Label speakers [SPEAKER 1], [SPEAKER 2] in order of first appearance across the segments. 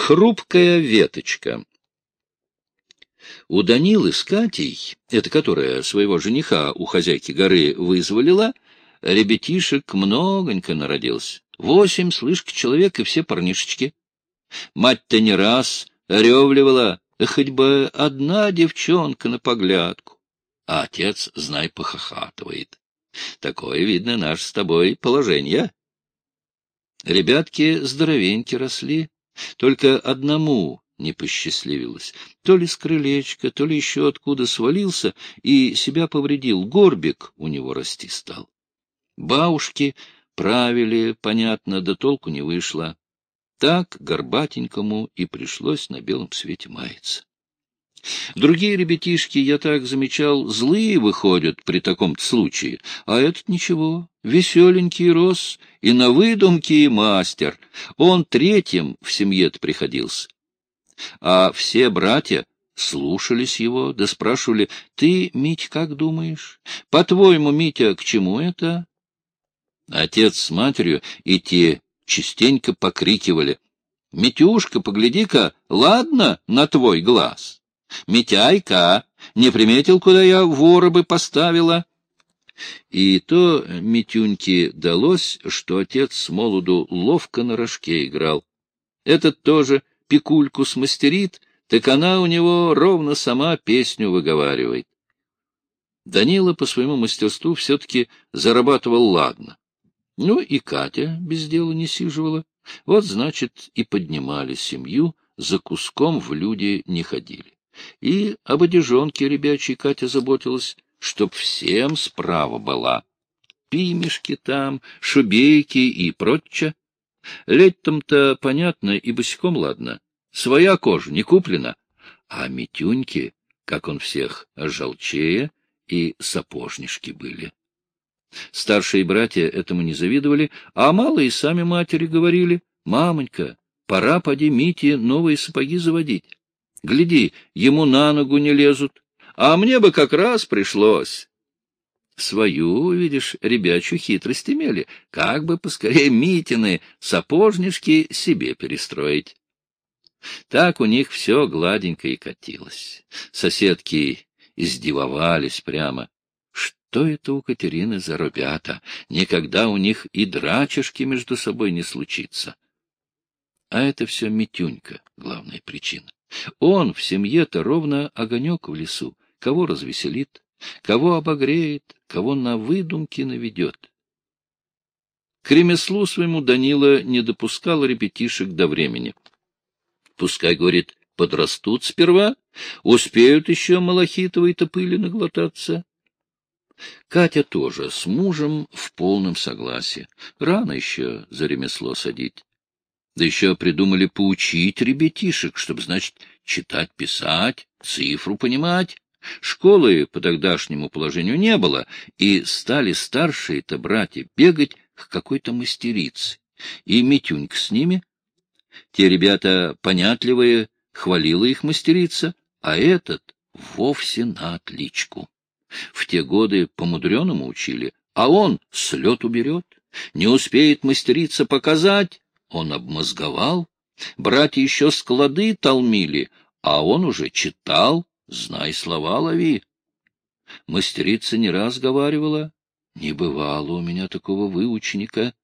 [SPEAKER 1] Хрупкая веточка. У Данилы с Катей, это которая своего жениха у хозяйки горы вызволила, ребятишек многонько народилось. 8, слышь, человек, и все парнишечки. Мать-то не раз ревливала, хоть бы одна девчонка на поглядку. А отец, знай, похохатывает. Такое, видно, наше с тобой положение. Ребятки здоровеньки росли, только одному не посчастливилось. То ли с крылечка, то ли еще откуда свалился и себя повредил. Горбик у него расти стал. Бабушки правили, понятно, да толку не вышло. Так горбатенькому и пришлось на белом свете маяться. Другие ребятишки, я так замечал, злые выходят при таком-то случае, а этот ничего, веселенький рос, и на выдумки мастер. Он третьим в семье-то приходился. А все братья слушались его, да спрашивали: «Ты, Мить, как думаешь? По-твоему, Митя, к чему это?» Отец с матерью и те частенько покрикивали: «Митюшка, погляди-ка, ладно на твой глаз? Митяйка, не приметил, куда я воробы поставила?» И то Митюньке далось, что отец с молоду ловко на рожке играл. Этот тоже пикульку смастерит, так она у него ровно сама песню выговаривает. Данила по своему мастерству все-таки зарабатывал ладно. Ну и Катя без дела не сиживала. Вот, значит, и поднимали семью, за куском в люди не ходили. И об одежонке ребячей Катя заботилась, чтоб всем справа была. Пимешки там, шубейки и прочее. Летом-то, понятно, и босиком ладно. Своя кожа не куплена. А Митюньки, как он всех, желчее, и сапожнишки были. Старшие братья этому не завидовали, а малые сами матери говорили: «Мамонька, пора, поди, Мите новые сапоги заводить. Гляди, ему на ногу не лезут, а мне бы как раз пришлось». Свою, видишь, ребячью хитрость имели, как бы поскорее Митины сапожнишки себе перестроить. Так у них все гладенько и катилось. Соседки издивовались прямо. Что это у Катерины за ребята? Никогда у них и драчишки между собой не случится. А это все Митюнька, главная причина. Он в семье-то ровно огонек в лесу, кого развеселит, кого обогреет, кого на выдумки наведет. К ремеслу своему Данила не допускал ребятишек до времени. Пускай, говорит, подрастут сперва, успеют еще малахитовой-то пыли наглотаться. Катя тоже с мужем в полном согласии. Рано еще за ремесло садить. Да еще придумали поучить ребятишек, чтобы, значит, читать, писать, цифру понимать. Школы по тогдашнему положению не было, и стали старшие-то братья бегать к какой-то мастерице. И Митюнька с ними. Те ребята понятливые, хвалила их мастерица, а этот вовсе на отличку. В те годы по-мудреному учили, а он с лету берет. Не успеет мастерица показать, он обмозговал. Братья еще склады толмили, а он уже читал, знай слова лови. Мастерица не раз говаривала: «Не бывало у меня такого выученика».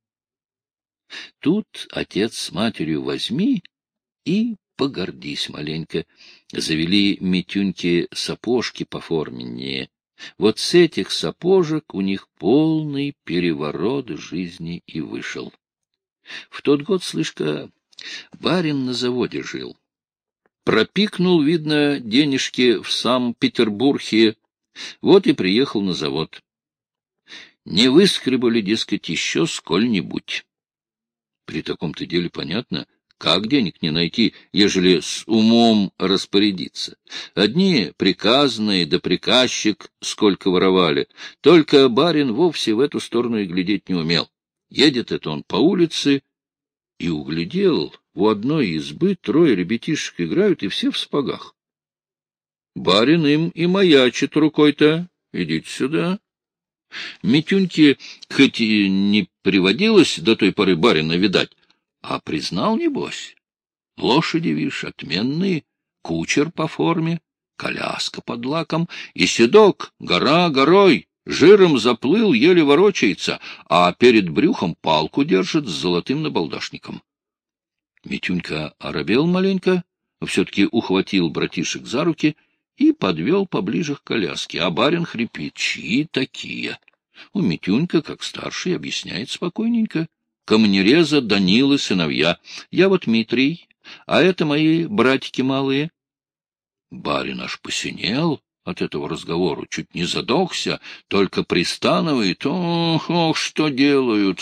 [SPEAKER 1] Тут отец с матерью возьми и погордись маленько. Завели Митюньке сапожки поформеннее. Вот с этих сапожек у них полный переворот жизни и вышел. В тот год, слышка, барин на заводе жил. Пропикнул, видно, денежки в Санкт-Петербурге, вот и приехал на завод. Не выскребали, дескать, еще сколь-нибудь. При таком-то деле понятно, как денег не найти, ежели с умом распорядиться. Одни приказные да приказчик сколько воровали, только барин вовсе в эту сторону и глядеть не умел. Едет это он по улице и углядел, у одной избы 3 ребятишек играют, и все в сапогах. Барин им и маячит рукой-то: «Идите сюда». Митюньке хоть и не приводилось до той поры барина видать, а признал, небось. Лошади, видишь, отменные, кучер по форме, коляска под лаком, и седок, гора горой, жиром заплыл, еле ворочается, а перед брюхом палку держит с золотым набалдашником. Митюнька оробел маленько, все-таки ухватил братишек за руки и подвел поближе к коляске, а барин хрипит: чьи такие? У Митюнька, как старший, объясняет спокойненько: камнереза Данилы сыновья. Я вот Митрий, а это мои братики малые. Барин аж посинел от этого разговора, чуть не задохся, только пристанывает: ох, ох, что делают,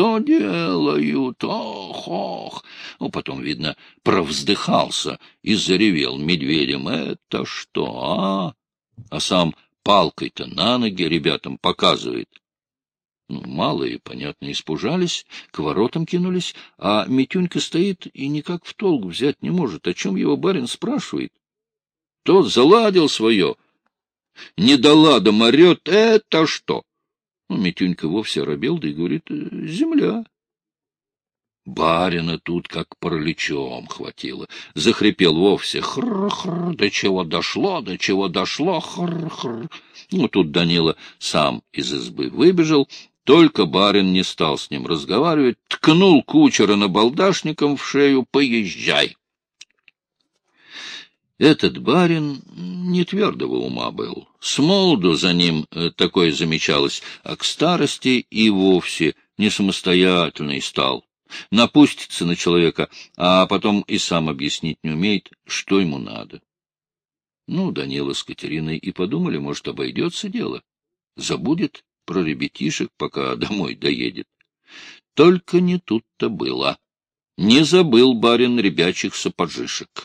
[SPEAKER 1] ох, ох. Ну, потом, видно, провздыхался и заревел медведем: это что, а? А сам палкой-то на ноги ребятам показывает. Ну, малые, понятно, испужались, к воротам кинулись, а Митюнька стоит и никак в толк взять не может, о чем его барин спрашивает. Тот заладил свое, не до лада морет: это что? Ну, Митюнька вовсе оробел, да и говорит: земля. Барина тут как параличом хватило. Захрипел вовсе: хр-хр, до чего дошло, хр-хр. Ну, тут Данила сам из избы выбежал, только барин не стал с ним разговаривать, ткнул кучера набалдашником в шею: поезжай. Этот барин не твердого ума был. Смолоду за ним такое замечалось, а к старости и вовсе не самостоятельный стал. Напустится на человека, а потом и сам объяснить не умеет, что ему надо. Ну, Данила с Катериной и подумали, может, обойдется дело. Забудет про ребятишек, пока домой доедет. Только не тут-то было. Не забыл барин ребячих сапожишек.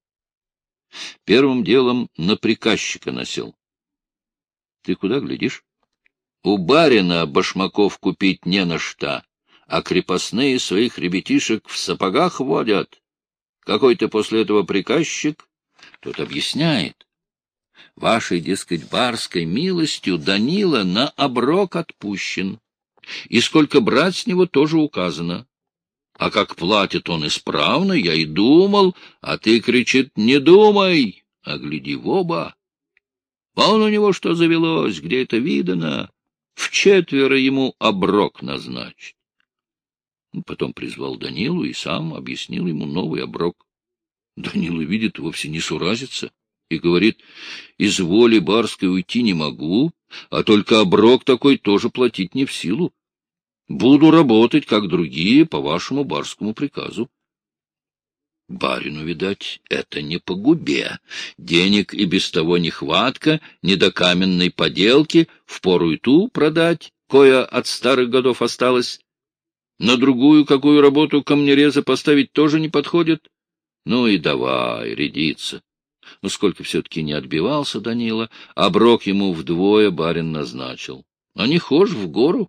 [SPEAKER 1] Первым делом на приказчика насел. Ты куда глядишь? У барина башмаков купить не на что, а крепостные своих ребятишек в сапогах водят. Какой ты после этого приказчик? Тот объясняет. Вашей, дескать, барской милостью Данила на оброк отпущен, и сколько брать с него тоже указано. А как платит он исправно, я и думал, а ты, кричит, не думай, а гляди в оба. Вон у него что завелось, где это видано, вчетверо ему оброк назначит. Потом призвал Данилу и сам объяснил ему новый оброк. Данила видит, вовсе не суразится, и говорит: из воли барской уйти не могу, а только оброк такой тоже платить не в силу. Буду работать, как другие, по вашему барскому приказу. Барину, видать, это не по губе. Денег и без того нехватка, не до каменной поделки, впору и ту продать, кое от старых годов осталось. На другую какую работу камнереза поставить тоже не подходит. Ну и давай, рядиться. Но сколько все-таки не отбивался Данила, оброк ему вдвое барин назначил. А не хошь в гору?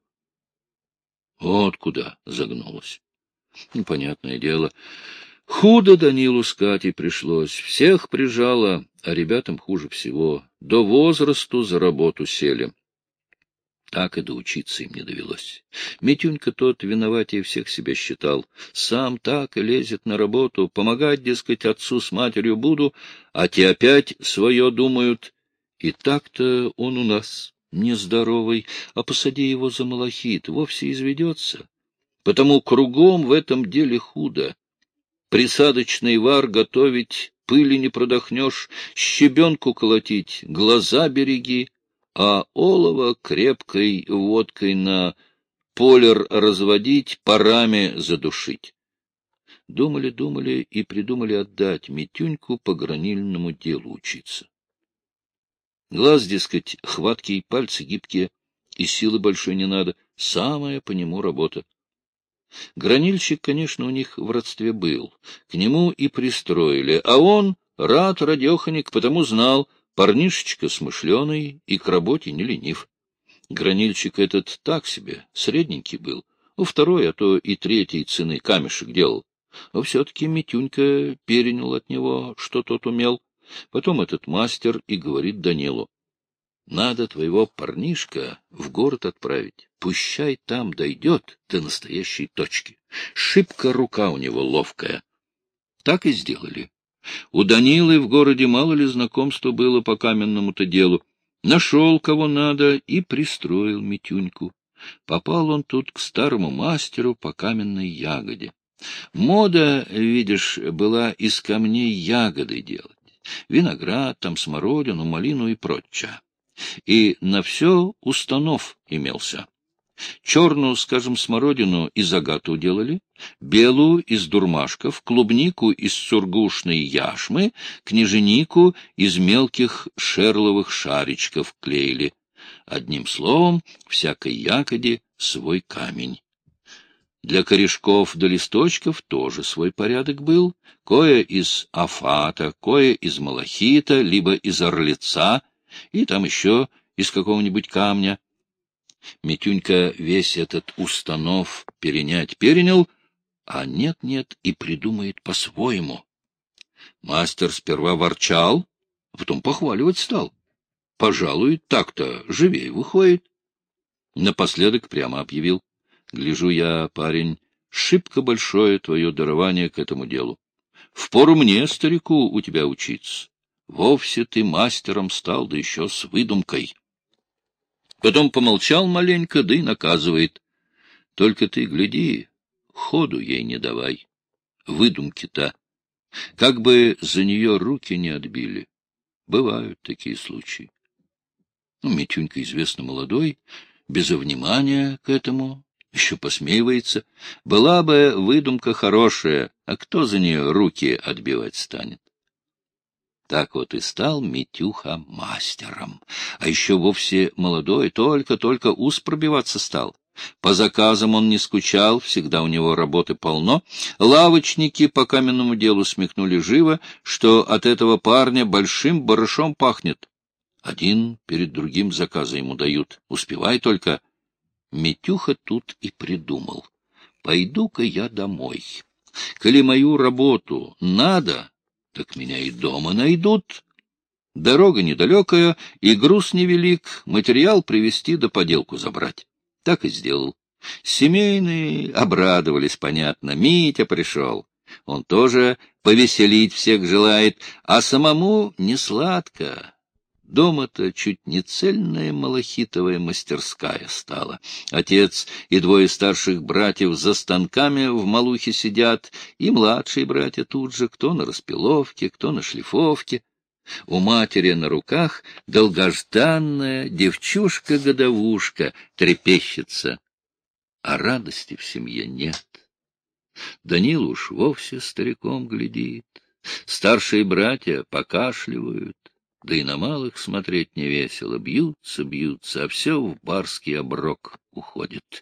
[SPEAKER 1] Вот куда загнулась. Понятное дело, худо Данилу с Катей пришлось. Всех прижало, а ребятам хуже всего. До возрасту за работу сели. Так и доучиться им не довелось. Митюнька тот виноватее всех себя считал. Сам так и лезет на работу, помогать, дескать, отцу с матерью буду, а те опять свое думают. И так-то он у нас нездоровый, а посади его за малахит, вовсе изведется. Потому кругом в этом деле худо. Присадочный вар готовить, пыли не продохнешь, щебенку колотить, глаза береги, а олово крепкой водкой на полер разводить, парами задушить. Думали и придумали отдать Митюньку по гранильному делу учиться. Глаз, дескать, хваткий, пальцы гибкие, и силы большой не надо, самая по нему работа. Гранильщик, конечно, у них в родстве был, к нему и пристроили, а он, рад радеханик, потому знал, парнишечка смышленый и к работе не ленив. Гранильщик этот так себе, средненький был, у второй, а то и третьей цены камешек делал. Но все-таки Митюнька перенял от него, что тот умел. Потом этот мастер и говорит Данилу: надо твоего парнишка в город отправить. Пущай там дойдет до настоящей точки. Шибко рука у него ловкая. Так и сделали. У Данилы в городе мало ли знакомства было по каменному-то делу. Нашел, кого надо, и пристроил Митюньку. Попал он тут к старому мастеру по каменной ягоде. Мода, видишь, была из камней ягоды делать. Виноград, там смородину, малину и прочее. И на все установ имелся. Черную, скажем, смородину из агату делали, белую из дурмашков, клубнику из сургушной яшмы, княженику из мелких шерловых шаричков клеили. Одним словом, всякой ягоде свой камень. Для корешков до листочков тоже свой порядок был, кое из афата, кое из малахита, либо из орлица, и там еще из какого-нибудь камня. Митюнька весь этот установ перенял, а нет-нет и придумает по-своему. Мастер сперва ворчал, а потом похваливать стал. Пожалуй, так-то живее выходит. Напоследок прямо объявил: гляжу я, парень, шибко большое твое дарование к этому делу. Впору мне, старику, у тебя учиться. Вовсе ты мастером стал, да еще с выдумкой. Потом помолчал маленько, да и наказывает: только ты гляди, ходу ей не давай. Выдумки-то, как бы за нее руки не отбили. Бывают такие случаи. Митюнька, известно, молодой, без внимания к этому, еще посмеивается. Была бы выдумка хорошая, а кто за нее руки отбивать станет? Так вот и стал Митюха мастером. А еще вовсе молодой, только-только ус пробиваться стал. По заказам он не скучал, всегда у него работы полно. Лавочники по каменному делу смекнули живо, что от этого парня большим барышом пахнет. Один перед другим заказы ему дают. Успевай только. Митюха тут и придумал: пойду-ка я домой. Коли мою работу надо, так меня и дома найдут. Дорога недалекая, и груз невелик, материал привезти да поделку забрать. Так и сделал. Семейные обрадовались, понятно. Митя пришел. Он тоже повеселить всех желает, а самому не сладко. Дома-то чуть не цельная малахитовая мастерская стала. Отец и двое старших братьев за станками в Малухе сидят, и младшие братья тут же, кто на распиловке, кто на шлифовке. У матери на руках долгожданная девчушка-годовушка трепещется, а радости в семье нет. Данил уж вовсе стариком глядит, старшие братья покашливают. Да и на малых смотреть невесело, бьются, а все в барский оброк уходит.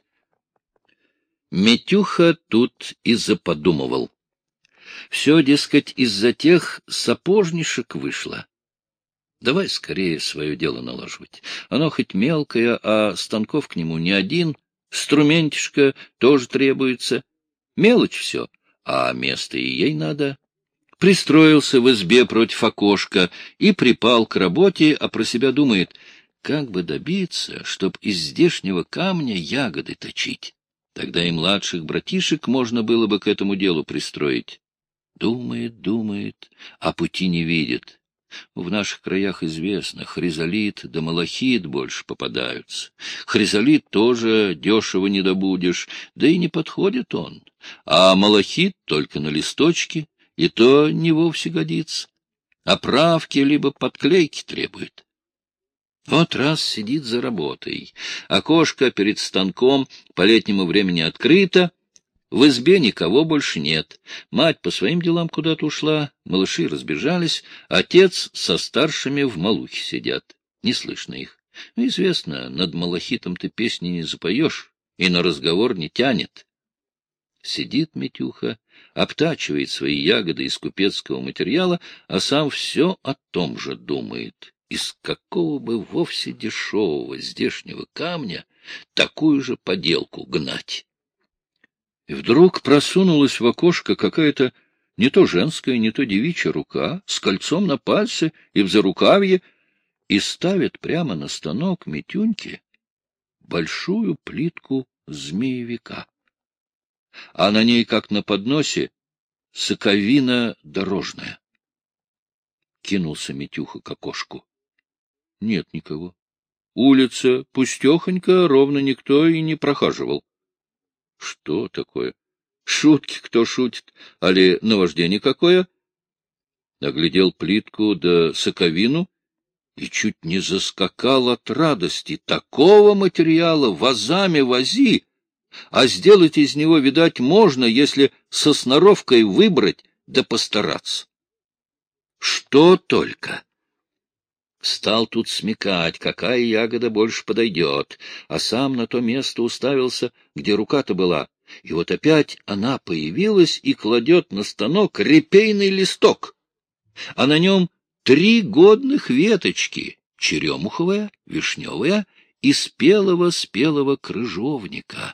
[SPEAKER 1] Митюха тут и заподумывал. Все, дескать, из-за тех сапожнишек вышло. Давай скорее свое дело налаживать. Оно хоть мелкое, а станков к нему не один, струментишко тоже требуется. Мелочь все, а место и ей надо. Пристроился в избе против окошка и припал к работе, а про себя думает: как бы добиться, чтоб из здешнего камня ягоды точить. Тогда и младших братишек можно было бы к этому делу пристроить. Думает, а пути не видит. В наших краях известно, хризолит да малахит больше попадаются. Хризолит тоже дешево не добудешь, да и не подходит он. А малахит только на листочке, и то не вовсе годится. Оправки либо подклейки требует. Вот раз сидит за работой, окошко перед станком по летнему времени открыто, в избе никого больше нет. Мать по своим делам куда-то ушла, малыши разбежались, отец со старшими в Малухе сидят. Не слышно их. Известно, над малахитом ты песни не запоешь, и на разговор не тянет. Сидит Митюха, обтачивает свои ягоды из купецкого материала, а сам все о том же думает. Из какого бы вовсе дешевого здешнего камня такую же поделку гнать? И вдруг просунулась в окошко какая-то не то женская, не то девичья рука с кольцом на пальце и в зарукавье, и ставит прямо на станок Митюньки большую плитку змеевика. А на ней, как на подносе, соковина дорожная. Кинулся Митюха к окошку. Нет никого. Улица пустехонька, ровно никто и не прохаживал. Что такое? Шутки кто шутит? Али наваждение какое? Оглядел плитку да соковину и чуть не заскакал от радости. Такого материала вазами вози, а сделать из него, видать, можно, если со сноровкой выбрать да постараться. Что только! Стал тут смекать, какая ягода больше подойдет, а сам на то место уставился, где рука-то была. И вот опять она появилась и кладет на станок репейный листок, а на нем 3 годных веточки — черемуховая, вишневая и спелого крыжовника.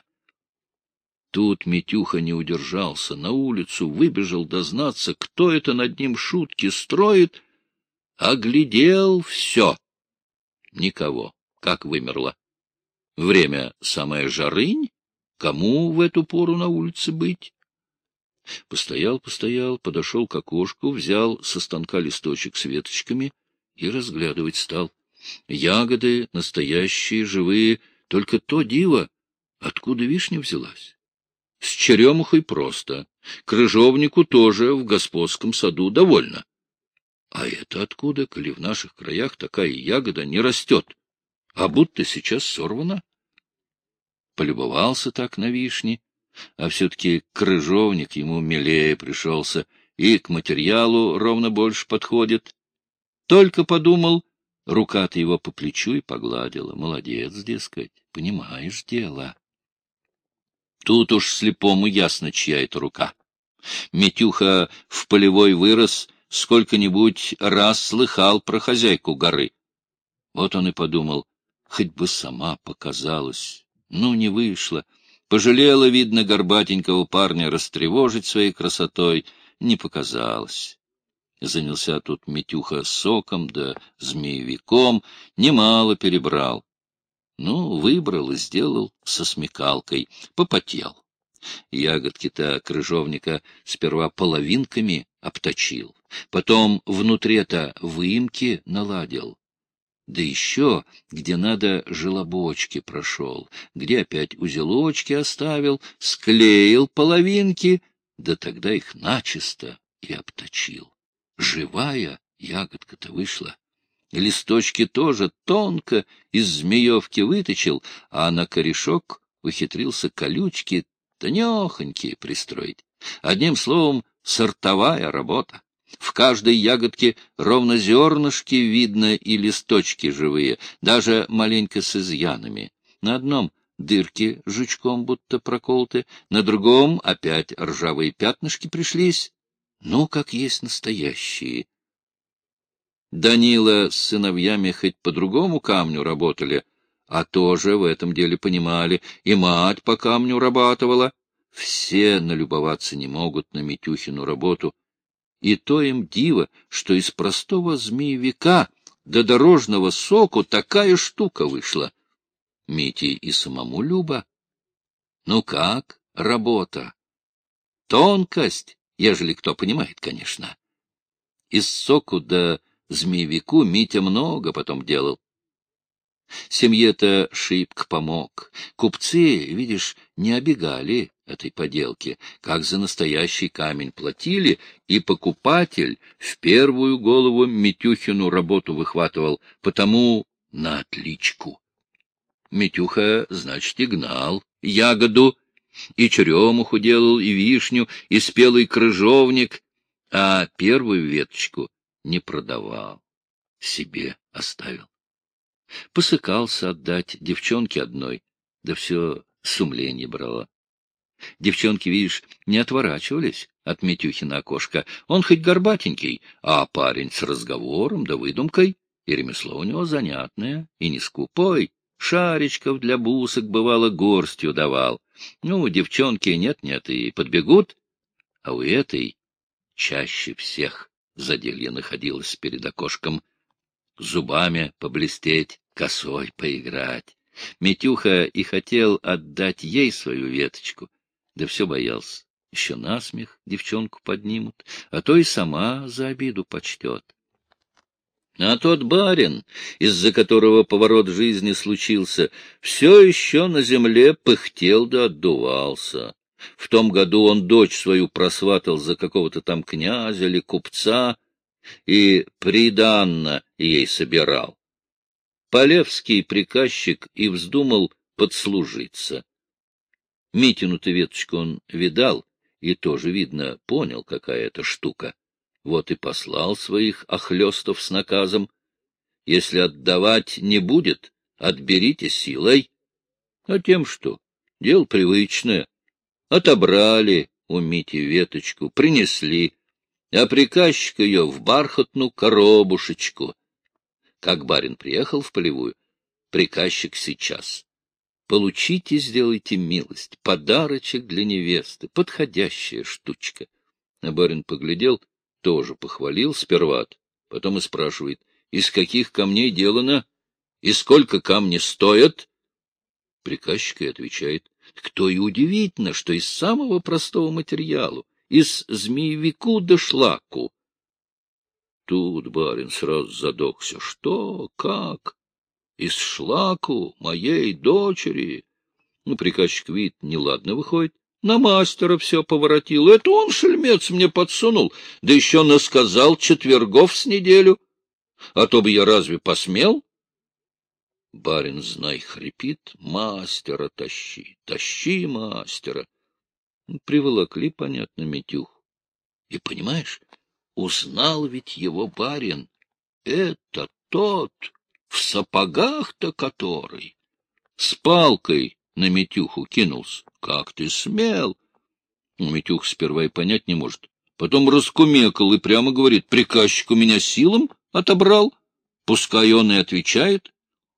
[SPEAKER 1] Тут Митюха не удержался, на улицу выбежал дознаться, кто это над ним шутки строит. Оглядел все. Никого, как вымерло. Время самое жарынь, кому в эту пору на улице быть? Постоял, подошел к окошку, взял со станка листочек с веточками и разглядывать стал. Ягоды настоящие, живые, только то диво, откуда вишня взялась. С черемухой просто, крыжовнику тоже в господском саду довольно. А это откуда, коли в наших краях такая ягода не растет, а будто сейчас сорвана? Полюбовался так на вишни, а все-таки крыжовник ему милее пришелся и к материалу ровно больше подходит. Только подумал, рука-то его по плечу и погладила. Молодец, дескать, понимаешь дело. Тут уж слепому ясно, чья это рука. Митюха в полевой вырос, сколько-нибудь раз слыхал про хозяйку горы. Вот он и подумал, хоть бы сама показалась. Ну, не вышло. Пожалела, видно, горбатенького парня растревожить своей красотой. Не показалось. Занялся тут Митюха соком да змеевиком, немало перебрал. Ну, выбрал и сделал со смекалкой, попотел. Ягодки-то крыжовника сперва половинками обточил, потом внутри-то выемки наладил. Да еще, где надо, желобочки прошел, где опять узелочки оставил, склеил половинки, да тогда их начисто и обточил. Живая ягодка-то вышла. Листочки тоже тонко из змеевки выточил, а на корешок ухитрился колючки тонехонькие пристроить. Одним словом, сортовая работа. В каждой ягодке ровно зернышки видно и листочки живые, даже маленько с изъянами. На одном дырки жучком будто проколоты, на другом опять ржавые пятнышки пришлись. Ну, как есть настоящие. Данила с сыновьями хоть по другому камню работали, а тоже в этом деле понимали, и мать по камню рабатывала. Все налюбоваться не могут на Митюхину работу, и то им диво, что из простого змеевика до дорожного соку такая штука вышла. Мите и самому любо. Ну как, работа? Тонкость, ежели кто понимает, конечно. Из соку до змеевику Митя много потом делал. Семье-то шибко помог. Купцы, видишь, не обегали этой поделки, как за настоящий камень платили, и покупатель в первую голову Митюхину работу выхватывал, потому на отличку. Митюха, значит, и гнал ягоду, и черемуху делал, и вишню, и спелый крыжовник, а первую веточку не продавал, себе оставил. Посыкался отдать девчонке одной, да все сумление брало. Девчонки, видишь, не отворачивались от Митюхина окошка. Он хоть горбатенький, а парень с разговором да выдумкой, и ремесло у него занятное, и не скупой. Шаричков для бусок, бывало, горстью давал. Ну, девчонки нет-нет и подбегут, а у этой чаще всех заделье находилось перед окошком. Зубами поблестеть, косой поиграть. Митюха и хотел отдать ей свою веточку, да все боялся. Еще насмех девчонку поднимут, а то и сама за обиду почтет. А тот барин, из-за которого поворот жизни случился, все еще на земле пыхтел да отдувался. В том году он дочь свою просватал за какого-то там князя или купца и приданно ей собирал. Полевский приказчик и вздумал подслужиться. Митину-то веточку он видал и тоже, видно, понял, какая это штука. Вот и послал своих охлёстов с наказом: если отдавать не будет, отберите силой. А тем что? Дело привычное. Отобрали у Мити веточку, принесли, а приказчик ее в бархатную коробушечку. Как барин приехал в Полевую, приказчик сейчас: получите, сделайте милость, подарочек для невесты, подходящая штучка. А барин поглядел, тоже похвалил сперва, потом и спрашивает: из каких камней делано и сколько камни стоят? Приказчик и отвечает: кто и удивительно, что из самого простого материала, из змеевику да шлаку. Тут барин сразу задохся: что, как? Из шлаку моей дочери? Ну, приказчик видит, неладно выходит. На мастера все поворотил. Это он, шельмец, мне подсунул, да еще насказал четвергов с неделю. А то бы я разве посмел? Барин, знай, хрипит: мастера тащи, тащи мастера. Приволокли, понятно, Митюху. И, понимаешь, узнал ведь его барин. Это тот, в сапогах-то который. С палкой на Митюху кинулся. Как ты смел? Митюх сперва и понять не может. Потом раскумекал и прямо говорит: приказчик у меня силом отобрал. Пускай он и отвечает.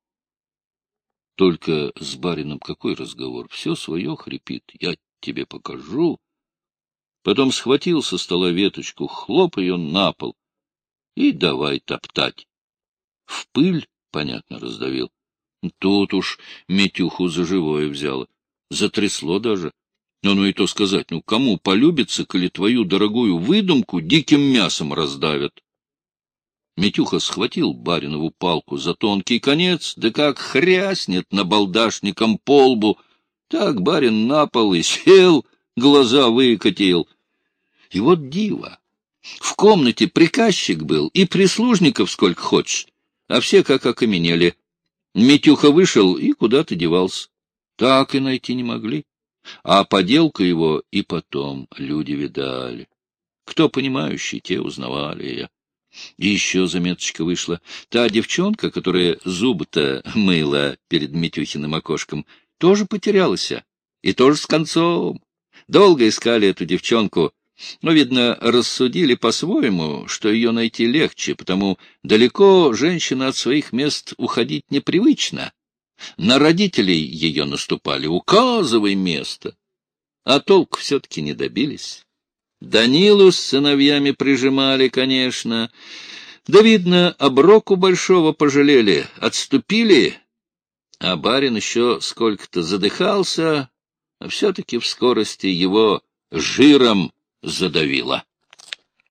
[SPEAKER 1] Только с барином какой разговор? Все свое хрипит. Я тебе покажу. Потом схватил со стола веточку, хлоп ее на пол и давай топтать. В пыль, понятно, раздавил. Тут уж Митюху за живое взяло. Затрясло даже. Ну и то сказать, кому полюбится, коли твою дорогую выдумку диким мясом раздавят? Митюха схватил баринову палку за тонкий конец, да как хряснет набалдашником по лбу. Так барин на пол и сел, глаза выкатил. И вот диво. В комнате приказчик был и прислужников сколько хочешь, а все как окаменели. Митюха вышел и куда-то девался. Так и найти не могли. А поделку его и потом люди видали. Кто понимающий, те узнавали ее. И еще заметочка вышла. Та девчонка, которая зубы-то мыла перед Митюхиным окошком, тоже потерялась. И тоже с концом. Долго искали эту девчонку, но, видно, рассудили по-своему, что ее найти легче, потому далеко женщина от своих мест уходить непривычно. На родителей ее наступали: указывай место. А толку все-таки не добились. Данилу с сыновьями прижимали, конечно. Да, видно, оброку большого пожалели, отступили. А барин еще сколько-то задыхался, а все-таки в скорости его жиром задавило.